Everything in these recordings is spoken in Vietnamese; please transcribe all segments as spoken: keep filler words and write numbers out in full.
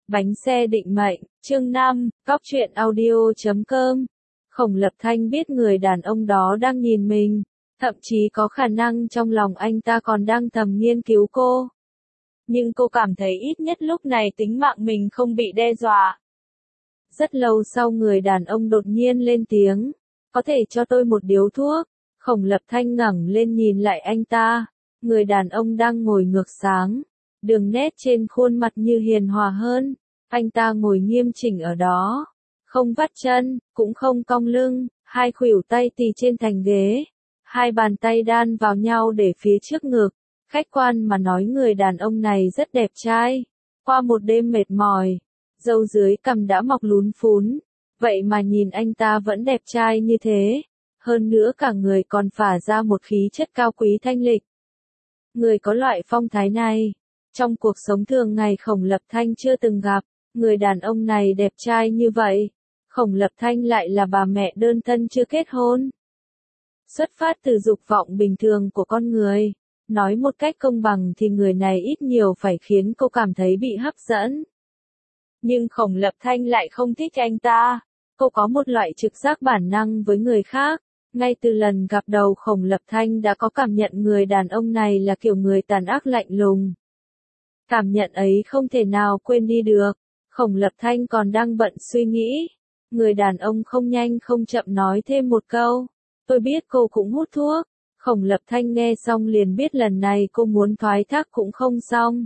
Bánh xe định mệnh, chương năm, Cóc truyện audio chấm com. Khổng Lập Thanh biết người đàn ông đó đang nhìn mình, thậm chí có khả năng trong lòng anh ta còn đang thầm nghiên cứu cô. Nhưng cô cảm thấy ít nhất lúc này tính mạng mình không bị đe dọa. Rất lâu sau người đàn ông đột nhiên lên tiếng, có thể cho tôi một điếu thuốc. Khổng Lập Thanh ngẩng lên nhìn lại anh ta, người đàn ông đang ngồi ngược sáng. Đường nét trên khuôn mặt như hiền hòa hơn, anh ta ngồi nghiêm chỉnh ở đó, không vắt chân, cũng không cong lưng, hai khuỷu tay tì trên thành ghế, hai bàn tay đan vào nhau để phía trước ngực. Khách quan mà nói người đàn ông này rất đẹp trai, qua một đêm mệt mỏi, râu dưới cằm đã mọc lún phún, vậy mà nhìn anh ta vẫn đẹp trai như thế, hơn nữa cả người còn phả ra một khí chất cao quý thanh lịch. Người có loại phong thái này, trong cuộc sống thường ngày Khổng Lập Thanh chưa từng gặp, người đàn ông này đẹp trai như vậy. Khổng Lập Thanh lại là bà mẹ đơn thân chưa kết hôn. Xuất phát từ dục vọng bình thường của con người, nói một cách công bằng thì người này ít nhiều phải khiến cô cảm thấy bị hấp dẫn. Nhưng Khổng Lập Thanh lại không thích anh ta, cô có một loại trực giác bản năng với người khác. Ngay từ lần gặp đầu Khổng Lập Thanh đã có cảm nhận người đàn ông này là kiểu người tàn ác lạnh lùng. Cảm nhận ấy không thể nào quên đi được. Khổng Lập Thanh còn đang bận suy nghĩ. Người đàn ông không nhanh không chậm nói thêm một câu. Tôi biết cô cũng hút thuốc. Khổng Lập Thanh nghe xong liền biết lần này cô muốn thoái thác cũng không xong.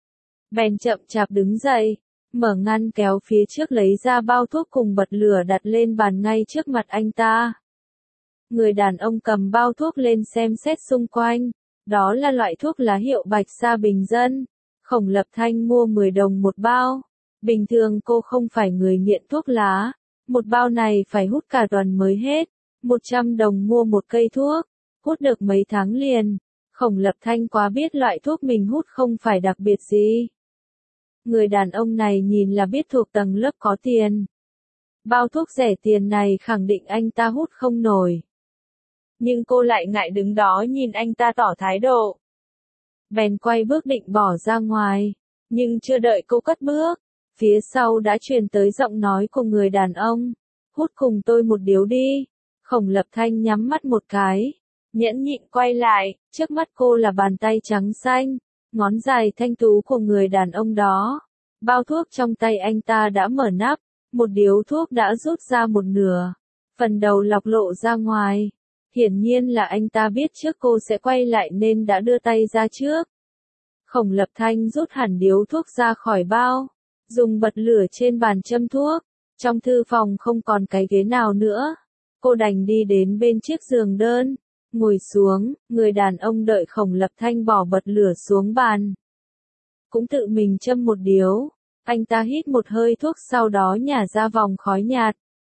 Bèn chậm chạp đứng dậy, mở ngăn kéo phía trước lấy ra bao thuốc cùng bật lửa đặt lên bàn ngay trước mặt anh ta. Người đàn ông cầm bao thuốc lên xem xét xung quanh. Đó là loại thuốc lá hiệu Bạch Sa bình dân. Khổng Lập Thanh mua mười đồng một bao. Bình thường cô không phải người nghiện thuốc lá. Một bao này phải hút cả tuần mới hết. một trăm đồng mua một cây thuốc. Hút được mấy tháng liền. Khổng Lập Thanh quá biết loại thuốc mình hút không phải đặc biệt gì. Người đàn ông này nhìn là biết thuộc tầng lớp có tiền. Bao thuốc rẻ tiền này khẳng định anh ta hút không nổi. Nhưng cô lại ngại đứng đó nhìn anh ta tỏ thái độ. Bèn quay bước định bỏ ra ngoài. Nhưng chưa đợi cô cất bước, phía sau đã truyền tới giọng nói của người đàn ông. Hút cùng tôi một điếu đi. Khổng Lập Thanh nhắm mắt một cái, nhẫn nhịn quay lại, trước mắt cô là bàn tay trắng xanh, ngón dài thanh tú của người đàn ông đó. Bao thuốc trong tay anh ta đã mở nắp, một điếu thuốc đã rút ra một nửa, phần đầu lọc lộ ra ngoài. Hiển nhiên là anh ta biết trước cô sẽ quay lại nên đã đưa tay ra trước. Khổng Lập Thanh rút hẳn điếu thuốc ra khỏi bao, dùng bật lửa trên bàn châm thuốc. Trong thư phòng không còn cái ghế nào nữa. Cô đành đi đến bên chiếc giường đơn, ngồi xuống, người đàn ông đợi Khổng Lập Thanh bỏ bật lửa xuống bàn. Cũng tự mình châm một điếu, anh ta hít một hơi thuốc sau đó nhả ra vòng khói nhạt.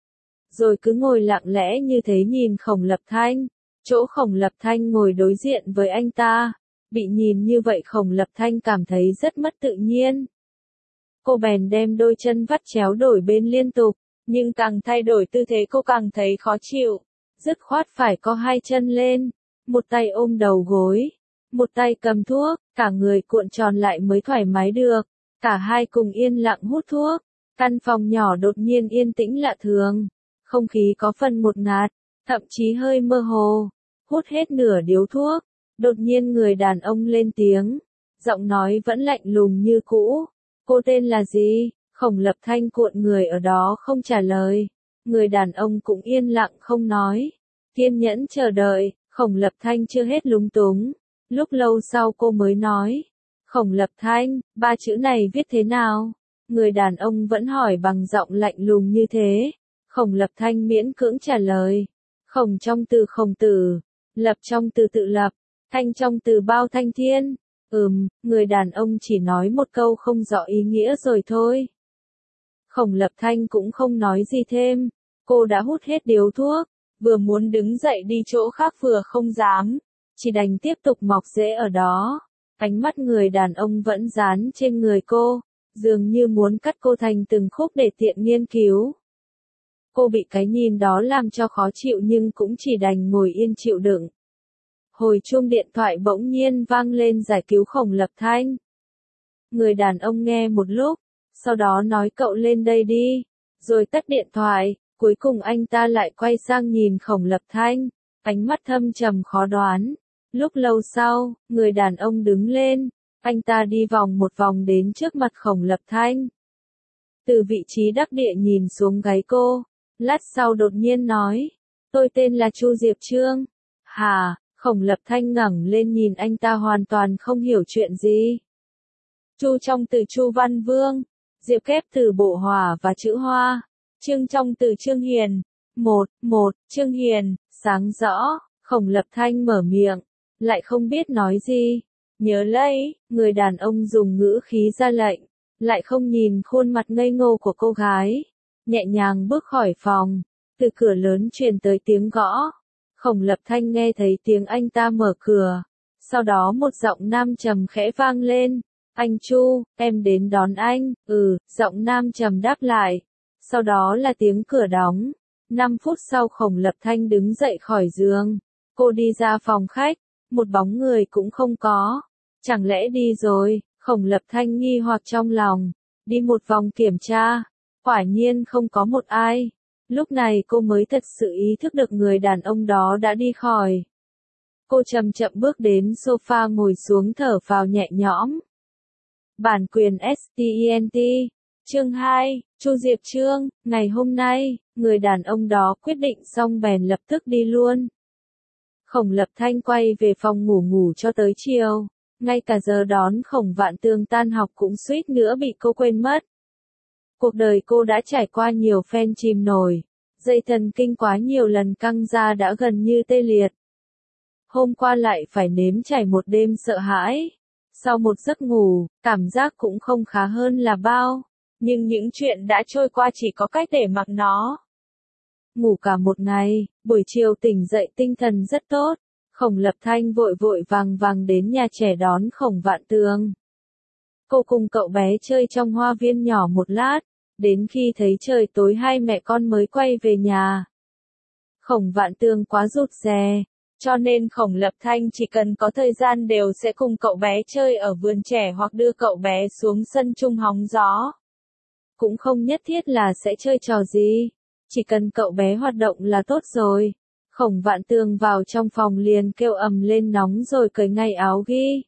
Rồi cứ ngồi lặng lẽ như thế nhìn Khổng Lập Thanh, chỗ Khổng Lập Thanh ngồi đối diện với anh ta. Bị nhìn như vậy Khổng Lập Thanh cảm thấy rất mất tự nhiên. Cô bèn đem đôi chân vắt chéo đổi bên liên tục, nhưng càng thay đổi tư thế cô càng thấy khó chịu. Dứt khoát phải co hai chân lên, một tay ôm đầu gối, một tay cầm thuốc, cả người cuộn tròn lại mới thoải mái được. Cả hai cùng yên lặng hút thuốc. Căn phòng nhỏ đột nhiên yên tĩnh lạ thường. Không khí có phần ngột ngạt, thậm chí hơi mơ hồ. Hút hết nửa điếu thuốc, đột nhiên người đàn ông lên tiếng. Giọng nói vẫn lạnh lùng như cũ. Cô tên là gì? Khổng Lập Thanh cuộn người ở đó không trả lời. Người đàn ông cũng yên lặng không nói. Kiên nhẫn chờ đợi, Khổng Lập Thanh chưa hết lúng túng. Lúc lâu sau cô mới nói. Khổng Lập Thanh, ba chữ này viết thế nào? Người đàn ông vẫn hỏi bằng giọng lạnh lùng như thế. Khổng Lập Thanh miễn cưỡng trả lời. Khổng trong từ khổng tử, lập trong từ tự lập, thanh trong từ bao thanh thiên. Ừm, người đàn ông chỉ nói một câu không rõ ý nghĩa rồi thôi. Khổng Lập Thanh cũng không nói gì thêm. Cô đã hút hết điếu thuốc, vừa muốn đứng dậy đi chỗ khác vừa không dám, chỉ đành tiếp tục mọc rễ ở đó. Ánh mắt người đàn ông vẫn dán trên người cô, dường như muốn cắt cô thành từng khúc để tiện nghiên cứu. Cô bị cái nhìn đó làm cho khó chịu nhưng cũng chỉ đành ngồi yên chịu đựng. Hồi chuông điện thoại bỗng nhiên vang lên giải cứu Khổng Lập Thanh. Người đàn ông nghe một lúc, sau đó nói cậu lên đây đi, rồi tắt điện thoại, cuối cùng anh ta lại quay sang nhìn Khổng Lập Thanh, ánh mắt thâm trầm khó đoán. Lúc lâu sau, người đàn ông đứng lên, anh ta đi vòng một vòng đến trước mặt Khổng Lập Thanh. Từ vị trí đắc địa nhìn xuống gáy cô, lát sau đột nhiên nói, tôi tên là Chu Diệp Trương. Hả? Khổng Lập Thanh ngẩng lên nhìn anh ta hoàn toàn không hiểu chuyện gì. Chu trong từ Chu Văn Vương, Diệp kép từ bộ Hòa và chữ Hoa, Trương trong từ Trương Hiền. Một, một, Trương Hiền, sáng rõ, Khổng Lập Thanh mở miệng, lại không biết nói gì. Nhớ lấy, người đàn ông dùng ngữ khí ra lệnh, lại không nhìn khuôn mặt ngây ngô của cô gái. Nhẹ nhàng bước khỏi phòng, từ cửa lớn truyền tới tiếng gõ. Khổng Lập Thanh nghe thấy tiếng anh ta mở cửa. Sau đó một giọng nam trầm khẽ vang lên. Anh Chu, em đến đón anh. Ừ, giọng nam trầm đáp lại. Sau đó là tiếng cửa đóng. Năm phút sau Khổng Lập Thanh đứng dậy khỏi giường. Cô đi ra phòng khách. Một bóng người cũng không có. Chẳng lẽ đi rồi? Khổng Lập Thanh nghi hoặc trong lòng. Đi một vòng kiểm tra. Quả nhiên không có một ai. Lúc này cô mới thật sự ý thức được người đàn ông đó đã đi khỏi. Cô chậm chậm bước đến sofa ngồi xuống thở vào nhẹ nhõm. Bản quyền Stent. Chương hai, Chu Diệp Trương, ngày hôm nay, người đàn ông đó quyết định xong bèn lập tức đi luôn. Khổng Lập Thanh quay về phòng ngủ ngủ cho tới chiều. Ngay cả giờ đón Khổng Vạn Tường tan học cũng suýt nữa bị cô quên mất. Cuộc đời cô đã trải qua nhiều phen chìm nổi, dây thần kinh quá nhiều lần căng ra đã gần như tê liệt. Hôm qua lại phải nếm trải một đêm sợ hãi. Sau một giấc ngủ, cảm giác cũng không khá hơn là bao, nhưng những chuyện đã trôi qua chỉ có cách để mặc nó. Ngủ cả một ngày, buổi chiều tỉnh dậy tinh thần rất tốt. Khổng Lập Thanh vội vội vàng vàng đến nhà trẻ đón Khổng Vạn Tường. Cô cùng cậu bé chơi trong hoa viên nhỏ một lát, đến khi thấy trời tối hai mẹ con mới quay về nhà. Khổng Vạn Tường quá rụt rè, cho nên Khổng Lập Thanh chỉ cần có thời gian đều sẽ cùng cậu bé chơi ở vườn trẻ hoặc đưa cậu bé xuống sân trung hóng gió. Cũng không nhất thiết là sẽ chơi trò gì, chỉ cần cậu bé hoạt động là tốt rồi. Khổng Vạn Tường vào trong phòng liền kêu ầm lên nóng rồi cởi ngay áo ghi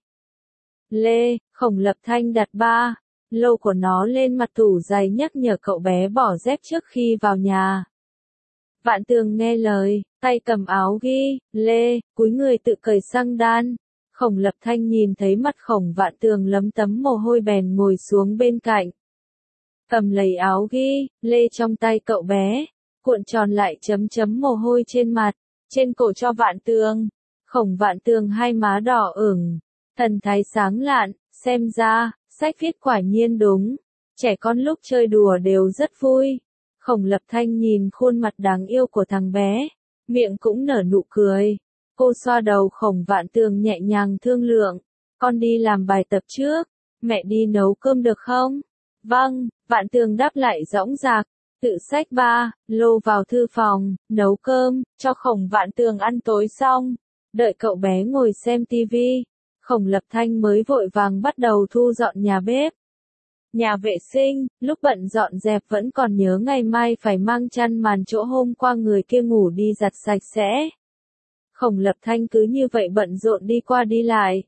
lê. Khổng Lập Thanh đặt ba lô của nó lên mặt tủ giày nhắc nhở cậu bé bỏ dép trước khi vào nhà. Vạn Tường nghe lời, tay cầm áo ghi lê, cúi người tự cởi xăng đan. Khổng Lập Thanh nhìn thấy mặt Khổng Vạn Tường lấm tấm mồ hôi bèn ngồi xuống bên cạnh. Cầm lấy áo ghi lê trong tay cậu bé, cuộn tròn lại chấm chấm mồ hôi trên mặt, trên cổ cho Vạn Tường. Khổng Vạn Tường hai má đỏ ửng, thần thái sáng lạn, xem ra, sách viết quả nhiên đúng. Trẻ con lúc chơi đùa đều rất vui. Khổng Lập Thanh nhìn khuôn mặt đáng yêu của thằng bé, miệng cũng nở nụ cười. Cô xoa đầu Khổng Vạn Tường nhẹ nhàng thương lượng. Con đi làm bài tập trước, mẹ đi nấu cơm được không? Vâng, Vạn Tường đáp lại dõng dạc. Tự xách ba lô vào thư phòng, nấu cơm, cho Khổng Vạn Tường ăn tối xong. Đợi cậu bé ngồi xem tivi, Khổng Lập Thanh mới vội vàng bắt đầu thu dọn nhà bếp. Nhà vệ sinh, lúc bận dọn dẹp vẫn còn nhớ ngày mai phải mang chăn màn chỗ hôm qua người kia ngủ đi giặt sạch sẽ. Khổng Lập Thanh cứ như vậy bận rộn đi qua đi lại.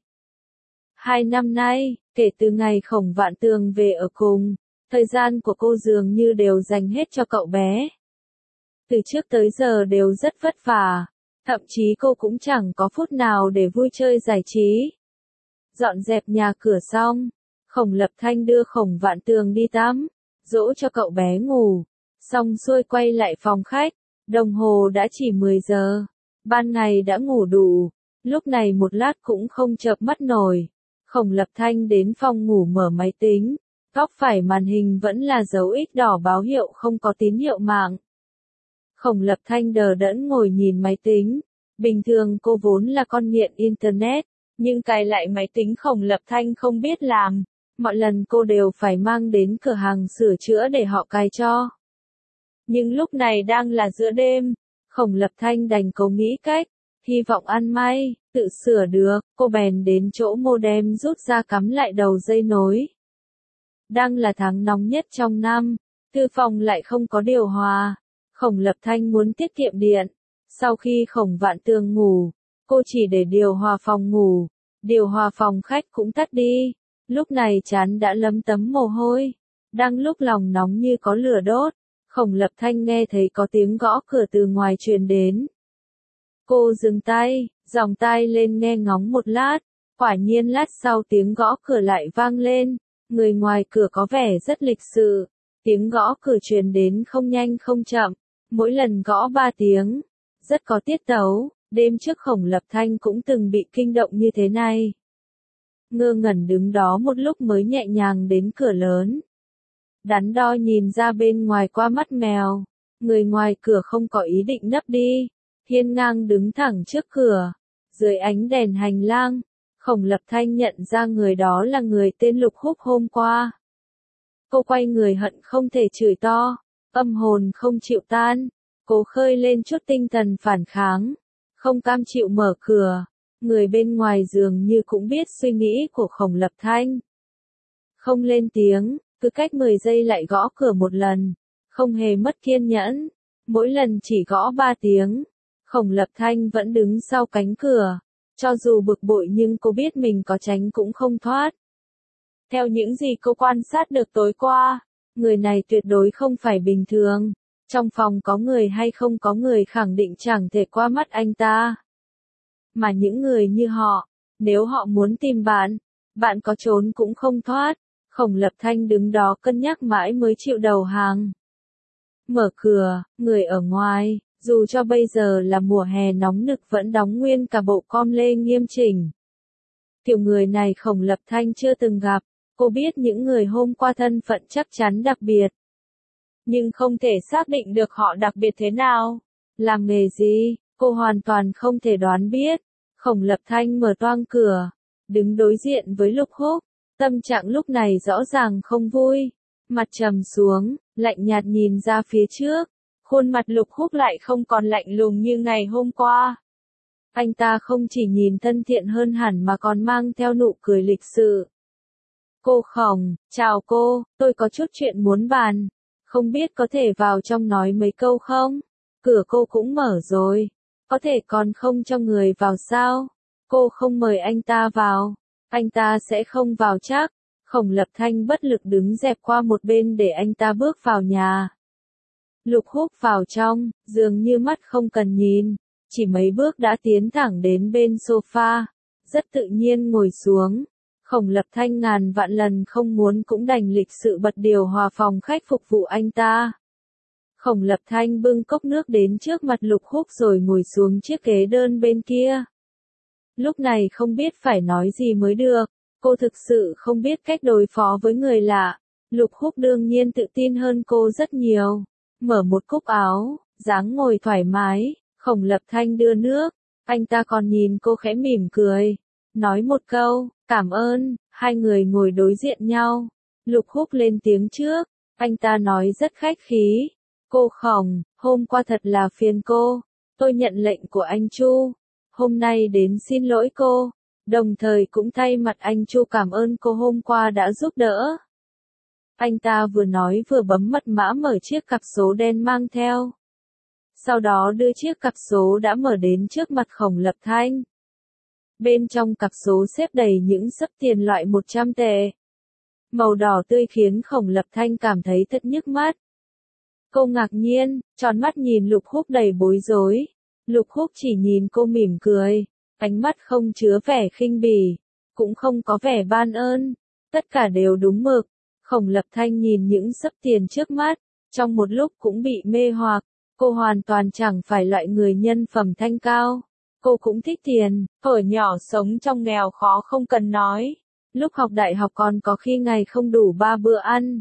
Hai năm nay, kể từ ngày Khổng Vạn Tường về ở cùng, thời gian của cô dường như đều dành hết cho cậu bé. Từ trước tới giờ đều rất vất vả, thậm chí cô cũng chẳng có phút nào để vui chơi giải trí. Dọn dẹp nhà cửa xong, Khổng Lập Thanh đưa Khổng Vạn Tường đi tắm, dỗ cho cậu bé ngủ, xong xuôi quay lại phòng khách, đồng hồ đã chỉ mười giờ, ban ngày đã ngủ đủ, lúc này một lát cũng không chợp mắt nổi. Khổng Lập Thanh đến phòng ngủ mở máy tính, góc phải màn hình vẫn là dấu X đỏ báo hiệu không có tín hiệu mạng. Khổng Lập Thanh đờ đẫn ngồi nhìn máy tính, bình thường cô vốn là con nghiện Internet, nhưng cài lại máy tính Khổng Lập Thanh không biết làm, mọi lần cô đều phải mang đến cửa hàng sửa chữa để họ cài cho. Nhưng lúc này đang là giữa đêm, Khổng Lập Thanh đành cố nghĩ cách, hy vọng ăn may, tự sửa được, cô bèn đến chỗ modem rút ra cắm lại đầu dây nối. Đang là tháng nóng nhất trong năm, thư phòng lại không có điều hòa. Khổng Lập Thanh muốn tiết kiệm điện. Sau khi Khổng Vạn Tường ngủ, cô chỉ để điều hòa phòng ngủ, điều hòa phòng khách cũng tắt đi. Lúc này trán đã lấm tấm mồ hôi, đang lúc lòng nóng như có lửa đốt, Khổng Lập Thanh nghe thấy có tiếng gõ cửa từ ngoài truyền đến. Cô dừng tay, dòng tai lên nghe ngóng một lát, quả nhiên lát sau tiếng gõ cửa lại vang lên, người ngoài cửa có vẻ rất lịch sự, tiếng gõ cửa truyền đến không nhanh không chậm, mỗi lần gõ ba tiếng, rất có tiết tấu, đêm trước Khổng Lập Thanh cũng từng bị kinh động như thế này. Ngơ ngẩn đứng đó một lúc mới nhẹ nhàng đến cửa lớn. Đắn đo nhìn ra bên ngoài qua mắt mèo, người ngoài cửa không có ý định nấp đi, hiên ngang đứng thẳng trước cửa, dưới ánh đèn hành lang, Khổng Lập Thanh nhận ra người đó là người tên Lục Húc hôm qua. Cô quay người hận không thể chửi to, âm hồn không chịu tan, cố khơi lên chút tinh thần phản kháng, không cam chịu mở cửa, người bên ngoài dường như cũng biết suy nghĩ của Khổng Lập Thanh. Không lên tiếng, cứ cách mười giây lại gõ cửa một lần, không hề mất kiên nhẫn, mỗi lần chỉ gõ ba tiếng, Khổng Lập Thanh vẫn đứng sau cánh cửa, cho dù bực bội nhưng cô biết mình có tránh cũng không thoát. Theo những gì cô quan sát được tối qua, người này tuyệt đối không phải bình thường, trong phòng có người hay không có người khẳng định chẳng thể qua mắt anh ta. Mà những người như họ, nếu họ muốn tìm bạn, bạn có trốn cũng không thoát. Khổng Lập Thanh đứng đó cân nhắc mãi mới chịu đầu hàng. Mở cửa, người ở ngoài, dù cho bây giờ là mùa hè nóng nực vẫn đóng nguyên cả bộ com lê nghiêm chỉnh. Kiểu người này Khổng Lập Thanh chưa từng gặp, cô biết những người hôm qua thân phận chắc chắn đặc biệt. Nhưng không thể xác định được họ đặc biệt thế nào, làm nghề gì, cô hoàn toàn không thể đoán biết. Khổng Lập Thanh mở toang cửa, đứng đối diện với Lục Húc. Tâm trạng lúc này rõ ràng không vui, mặt trầm xuống, lạnh nhạt nhìn ra phía trước, khuôn mặt Lục Húc lại không còn lạnh lùng như ngày hôm qua. Anh ta không chỉ nhìn thân thiện hơn hẳn mà còn mang theo nụ cười lịch sự. Cô Khổng, chào cô, tôi có chút chuyện muốn bàn, không biết có thể vào trong nói mấy câu không? Cửa cô cũng mở rồi, có thể còn không cho người vào sao? Cô không mời anh ta vào. Anh ta sẽ không vào chắc. Khổng Lập Thanh bất lực đứng dẹp qua một bên để anh ta bước vào nhà. Lục Húc vào trong, dường như mắt không cần nhìn, chỉ mấy bước đã tiến thẳng đến bên sofa, rất tự nhiên ngồi xuống. Khổng Lập Thanh ngàn vạn lần không muốn cũng đành lịch sự bật điều hòa phòng khách phục vụ anh ta. Khổng Lập Thanh bưng cốc nước đến trước mặt Lục Húc rồi ngồi xuống chiếc ghế đơn bên kia. Lúc này không biết phải nói gì mới được, cô thực sự không biết cách đối phó với người lạ. Lục Húc đương nhiên tự tin hơn cô rất nhiều. Mở một cúc áo, dáng ngồi thoải mái, Khổng Lập Thanh đưa nước, anh ta còn nhìn cô khẽ mỉm cười, nói một câu, cảm ơn, hai người ngồi đối diện nhau. Lục Húc lên tiếng trước, anh ta nói rất khách khí, cô Khổng, hôm qua thật là phiền cô, tôi nhận lệnh của anh Chu. Hôm nay đến xin lỗi cô, đồng thời cũng thay mặt anh Chu cảm ơn cô hôm qua đã giúp đỡ. Anh ta vừa nói vừa bấm mật mã mở chiếc cặp số đen mang theo. Sau đó đưa chiếc cặp số đã mở đến trước mặt Khổng Lập Thanh. Bên trong cặp số xếp đầy những xấp tiền loại một trăm tệ. Màu đỏ tươi khiến Khổng Lập Thanh cảm thấy thật nhức mắt. Cô ngạc nhiên, tròn mắt nhìn Lục Húc đầy bối rối. Lục Húc chỉ nhìn cô mỉm cười, ánh mắt không chứa vẻ khinh bỉ, cũng không có vẻ ban ơn, tất cả đều đúng mực. Khổng Lập Thanh nhìn những xấp tiền trước mắt, trong một lúc cũng bị mê hoặc, cô hoàn toàn chẳng phải loại người nhân phẩm thanh cao. Cô cũng thích tiền, ở nhỏ sống trong nghèo khó không cần nói, lúc học đại học còn có khi ngày không đủ ba bữa ăn.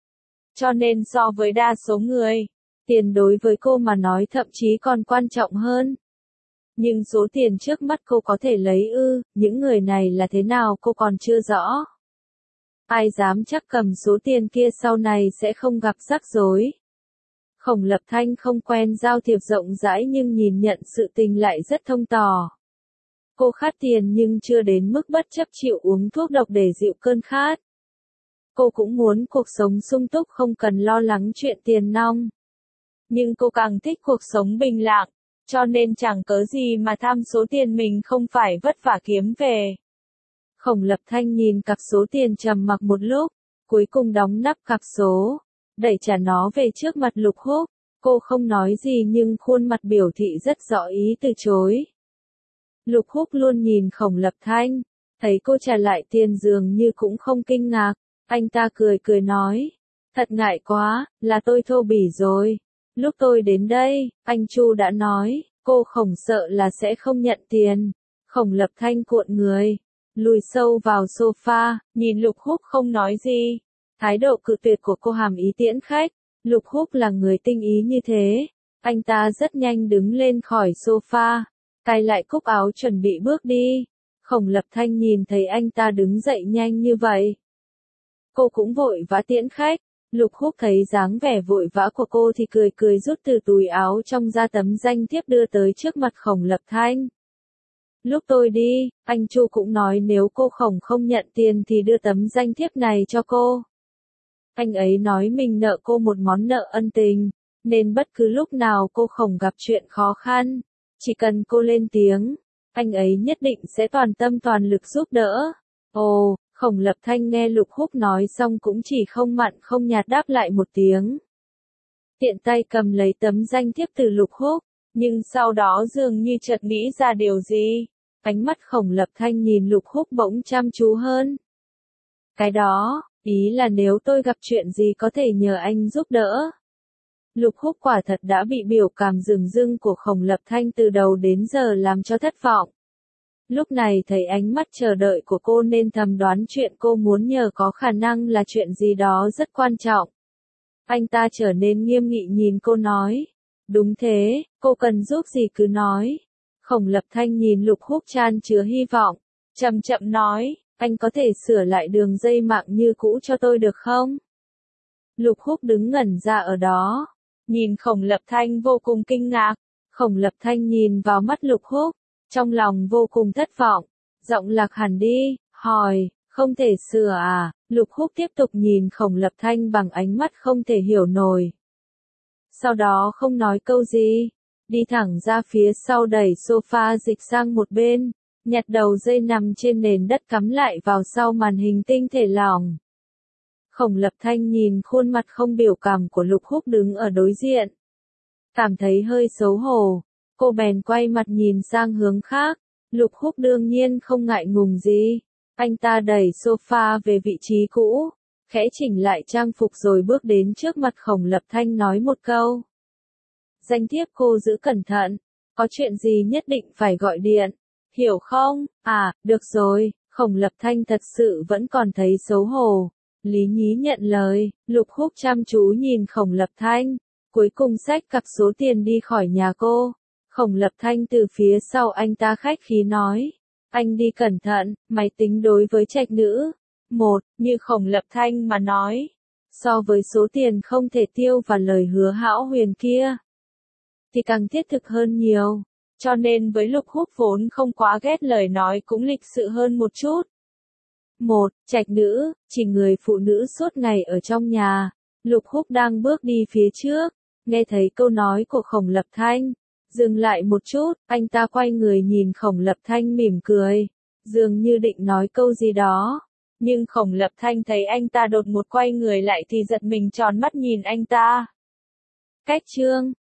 Cho nên so với đa số người, tiền đối với cô mà nói thậm chí còn quan trọng hơn. Nhưng số tiền trước mắt cô có thể lấy ư, những người này là thế nào cô còn chưa rõ. Ai dám chắc cầm số tiền kia sau này sẽ không gặp rắc rối. Khổng Lập Thanh không quen giao thiệp rộng rãi nhưng nhìn nhận sự tình lại rất thông tỏ. Cô khát tiền nhưng chưa đến mức bất chấp chịu uống thuốc độc để dịu cơn khát. cô cũng muốn cuộc sống sung túc không cần lo lắng chuyện tiền nong. Nhưng cô càng thích cuộc sống bình lặng, cho nên chẳng cớ gì mà tham số tiền mình không phải vất vả kiếm về. Khổng Lập Thanh nhìn cặp số tiền trầm mặc một lúc, cuối cùng đóng nắp cặp số, đẩy trả nó về trước mặt Lục Húc. Cô không nói gì nhưng khuôn mặt biểu thị rất rõ ý từ chối. Lục Húc luôn nhìn Khổng Lập Thanh, thấy cô trả lại tiền dường như cũng không kinh ngạc, anh ta cười cười nói, thật ngại quá, là tôi thô bỉ rồi. Lúc tôi đến đây, anh Chu đã nói, cô Khổng sợ là sẽ không nhận tiền. Khổng Lập Thanh cuộn người, lùi sâu vào sofa, nhìn Lục Húc không nói gì. Thái độ cự tuyệt của cô hàm ý tiễn khách, Lục Húc là người tinh ý như thế. Anh ta rất nhanh đứng lên khỏi sofa, cài lại cúc áo chuẩn bị bước đi. Khổng Lập Thanh nhìn thấy anh ta đứng dậy nhanh như vậy. Cô cũng vội vã tiễn khách. Lục Húc thấy dáng vẻ vội vã của cô thì cười cười rút từ túi áo trong ra tấm danh thiếp đưa tới trước mặt Khổng Lập Thanh. Lúc tôi đi, anh Chu cũng nói nếu cô Khổng không nhận tiền thì đưa tấm danh thiếp này cho cô. Anh ấy nói mình nợ cô một món nợ ân tình, nên bất cứ lúc nào cô Khổng gặp chuyện khó khăn, chỉ cần cô lên tiếng, anh ấy nhất định sẽ toàn tâm toàn lực giúp đỡ. Ồ, Khổng Lập Thanh nghe Lục Húc nói xong cũng chỉ không mặn không nhạt đáp lại một tiếng. Tiện tay cầm lấy tấm danh thiếp từ Lục Húc, nhưng sau đó dường như chợt nghĩ ra điều gì. Ánh mắt Khổng Lập Thanh nhìn Lục Húc bỗng chăm chú hơn. Cái đó, ý là nếu tôi gặp chuyện gì có thể nhờ anh giúp đỡ. Lục Húc quả thật đã bị biểu cảm rừng rưng của Khổng Lập Thanh từ đầu đến giờ làm cho thất vọng. Lúc này thấy ánh mắt chờ đợi của cô nên thầm đoán chuyện cô muốn nhờ có khả năng là chuyện gì đó rất quan trọng. Anh ta trở nên nghiêm nghị nhìn cô nói. Đúng thế, cô cần giúp gì cứ nói. Khổng Lập Thanh nhìn Lục Húc chan chứa hy vọng, chậm chậm nói, anh có thể sửa lại đường dây mạng như cũ cho tôi được không? Lục Húc đứng ngẩn ra ở đó, nhìn Khổng Lập Thanh vô cùng kinh ngạc. Khổng Lập Thanh nhìn vào mắt Lục Húc, trong lòng vô cùng thất vọng, giọng lạc hẳn đi, hỏi, không thể sửa à? Lục Húc tiếp tục nhìn Khổng Lập Thanh bằng ánh mắt không thể hiểu nổi. Sau đó không nói câu gì, đi thẳng ra phía sau đẩy sofa dịch sang một bên, nhặt đầu dây nằm trên nền đất cắm lại vào sau màn hình tinh thể lỏng. Khổng Lập Thanh nhìn khuôn mặt không biểu cảm của Lục Húc đứng ở đối diện. Cảm thấy hơi xấu hổ, cô bèn quay mặt nhìn sang hướng khác. Lục Húc đương nhiên không ngại ngùng gì. Anh ta đẩy sofa về vị trí cũ, khẽ chỉnh lại trang phục rồi bước đến trước mặt Khổng Lập Thanh nói một câu. Danh thiếp cô giữ cẩn thận, có chuyện gì nhất định phải gọi điện, hiểu không? À, được rồi, Khổng Lập Thanh thật sự vẫn còn thấy xấu hổ. Lý nhí nhận lời, Lục Húc chăm chú nhìn Khổng Lập Thanh, cuối cùng xách cặp số tiền đi khỏi nhà cô. Khổng Lập Thanh từ phía sau anh ta khách khí nói, anh đi cẩn thận, máy tính đối với trạch nữ. Một, như Khổng Lập Thanh mà nói, so với số tiền không thể tiêu và lời hứa hão huyền kia, thì càng thiết thực hơn nhiều, cho nên với Lục Húc vốn không quá ghét lời nói cũng lịch sự hơn một chút. Một, trạch nữ, chỉ người phụ nữ suốt ngày ở trong nhà. Lục Húc đang bước đi phía trước, nghe thấy câu nói của Khổng Lập Thanh, dừng lại một chút, anh ta quay người nhìn Khổng Lập Thanh mỉm cười, dường như định nói câu gì đó, nhưng Khổng Lập Thanh thấy anh ta đột ngột quay người lại thì giật mình tròn mắt nhìn anh ta. Cách chương